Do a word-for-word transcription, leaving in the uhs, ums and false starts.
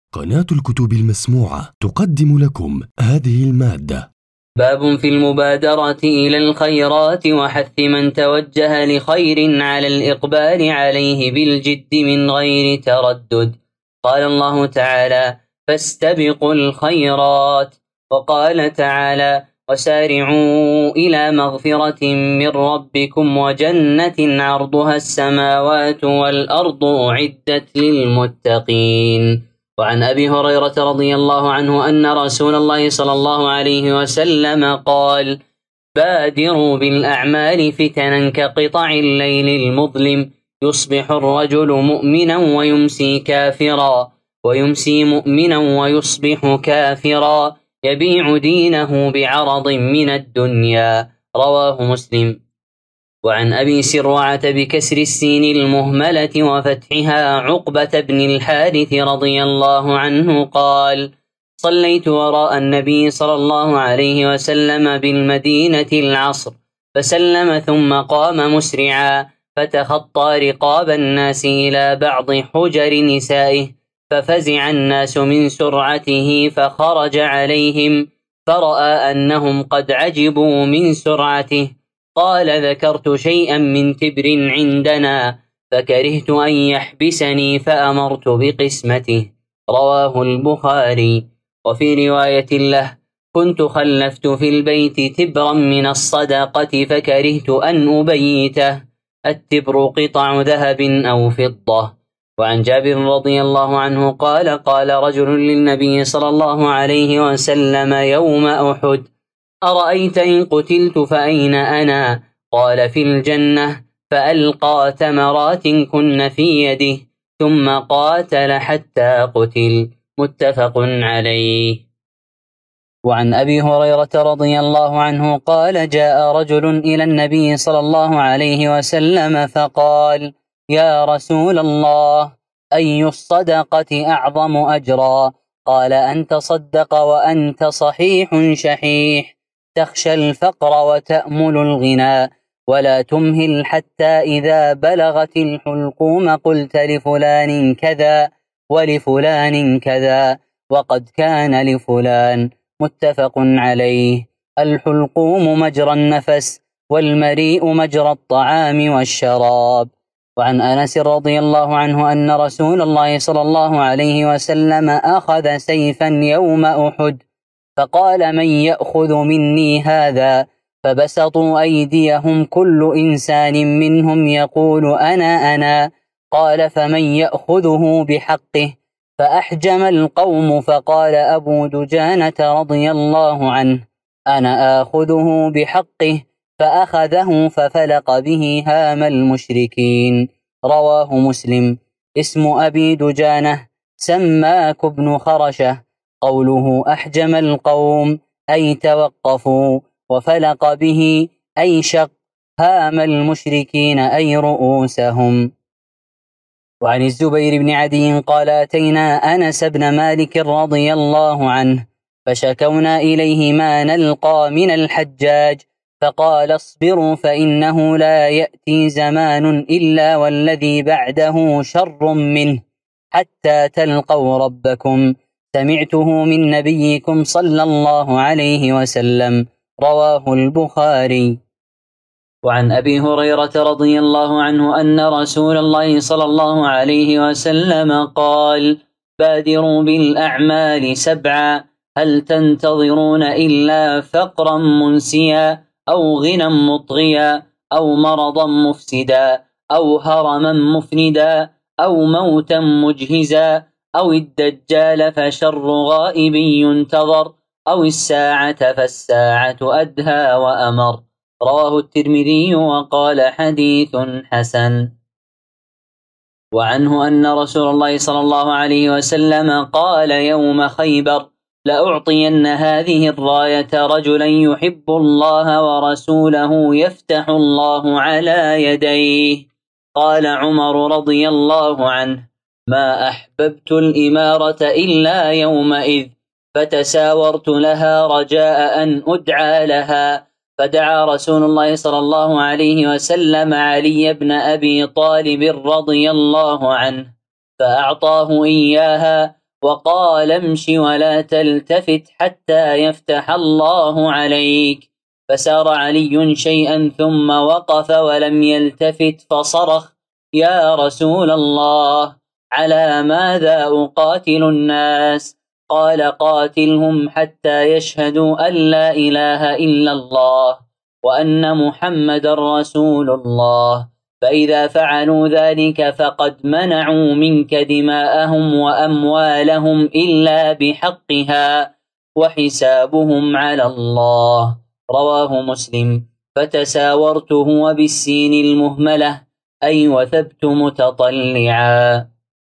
قناة الكتب المسموعة تقدم لكم هذه المادة. باب في المبادرة إلى الخيرات وحث من توجه لخير على الإقبال عليه بالجد من غير تردد. قال الله تعالى: فاستبقوا الخيرات. وقال تعالى: وسارعوا إلى مغفرة من ربكم وجنة عرضها السماوات والأرض أعدت للمتقين. وعن أبي هريرة رضي الله عنه أن رسول الله صلى الله عليه وسلم قال: بادروا بالأعمال فتنا كقطع الليل المظلم، يصبح الرجل مؤمنا ويمسي كافرا، ويمسي مؤمنا ويصبح كافرا، يبيع دينه بعرض من الدنيا. رواه مسلم. وعن أبي سروعة بكسر السين المهملة وفتحها عقبة بن الحارث رضي الله عنه قال: صليت وراء النبي صلى الله عليه وسلم بالمدينة العصر، فسلم ثم قام مسرعا، فتخطى رقاب الناس إلى بعض حجر نسائه، ففزع الناس من سرعته فخرج عليهم، فرأى أنهم قد عجبوا من سرعته، قال: ذكرت شيئا من تبر عندنا فكرهت أن يحبسني فأمرت بقسمته. رواه البخاري. وفي رواية له: كنت خلفت في البيت تبرا من الصدقة فكرهت أن أبيته. التبر قطع ذهب أو فضة. وعن جابر رضي الله عنه قال: قال رجل للنبي صلى الله عليه وسلم يوم أحد: أرأيت إن قتلت فأين أنا؟ قال: في الجنة. فألقى تمرات كن في يده ثم قاتل حتى قتل. متفق عليه. وعن أبي هريرة رضي الله عنه قال: جاء رجل إلى النبي صلى الله عليه وسلم فقال: يا رسول الله، أي الصدقة أعظم أجرا؟ قال: أن تصدق وأنت صحيح شحيح، تخشى الفقر وتأمل الغنى، ولا تمهل حتى إذا بلغت الحلقوم قلت لفلان كذا ولفلان كذا وقد كان لفلان. متفق عليه. الحلقوم مجرى النفس، والمريء مجرى الطعام والشراب. وعن أنس رضي الله عنه أن رسول الله صلى الله عليه وسلم أخذ سيفا يوم أحد، فقال: من يأخذ مني هذا؟ فبسطوا أيديهم كل إنسان منهم يقول: أنا أنا. قال: فمن يأخذه بحقه؟ فأحجم القوم، فقال أبو دجانة رضي الله عنه: أنا آخذه بحقه. فأخذه ففلق به هام المشركين. رواه مسلم. اسم أبي دجانة سماك بن خرشة. قوله أحجم القوم أي توقفوا، وفلق به أي شق هام المشركين أي رؤوسهم. وعن الزبير بن عدي قال: أتينا أنس بن مالك رضي الله عنه فشكونا إليه ما نلقى من الحجاج، فقال: اصبروا فإنه لا يأتي زمان إلا والذي بعده شر منه حتى تلقوا ربكم، سمعته من نبيكم صلى الله عليه وسلم. رواه البخاري. وعن أبي هريرة رضي الله عنه أن رسول الله صلى الله عليه وسلم قال: بادروا بالأعمال سبعا، هل تنتظرون إلا فقرا منسيا، أو غنى مطغيا، أو مرضا مفسدا، أو هرما مفندا، أو موتا مجهزا، أو الدجال فشر غائب ينتظر، أو الساعة فالساعة أدهى وأمر. رواه الترمذي وقال: حديث حسن. وعنه أن رسول الله صلى الله عليه وسلم قال يوم خيبر: لأعطين هذه الراية رجلا يحب الله ورسوله يفتح الله على يديه. قال عمر رضي الله عنه: ما أحببت الإمارة إلا يومئذ، فتساورت لها رجاء أن أدعى لها، فدعا رسول الله صلى الله عليه وسلم علي بن أبي طالب رضي الله عنه فأعطاه إياها، وقال امش ولا تلتفت حتى يفتح الله عليك. فسار علي شيئا ثم وقف ولم يلتفت فصرخ: يا رسول الله، على ماذا أقاتل الناس؟ قال: قاتلهم حتى يشهدوا أن لا إله إلا الله وأن محمد رسول الله، فإذا فعلوا ذلك فقد منعوا منك دماءهم وأموالهم إلا بحقها وحسابهم على الله. رواه مسلم. فتساورت هو بالسين المهملة، أي وثبت متطلعا.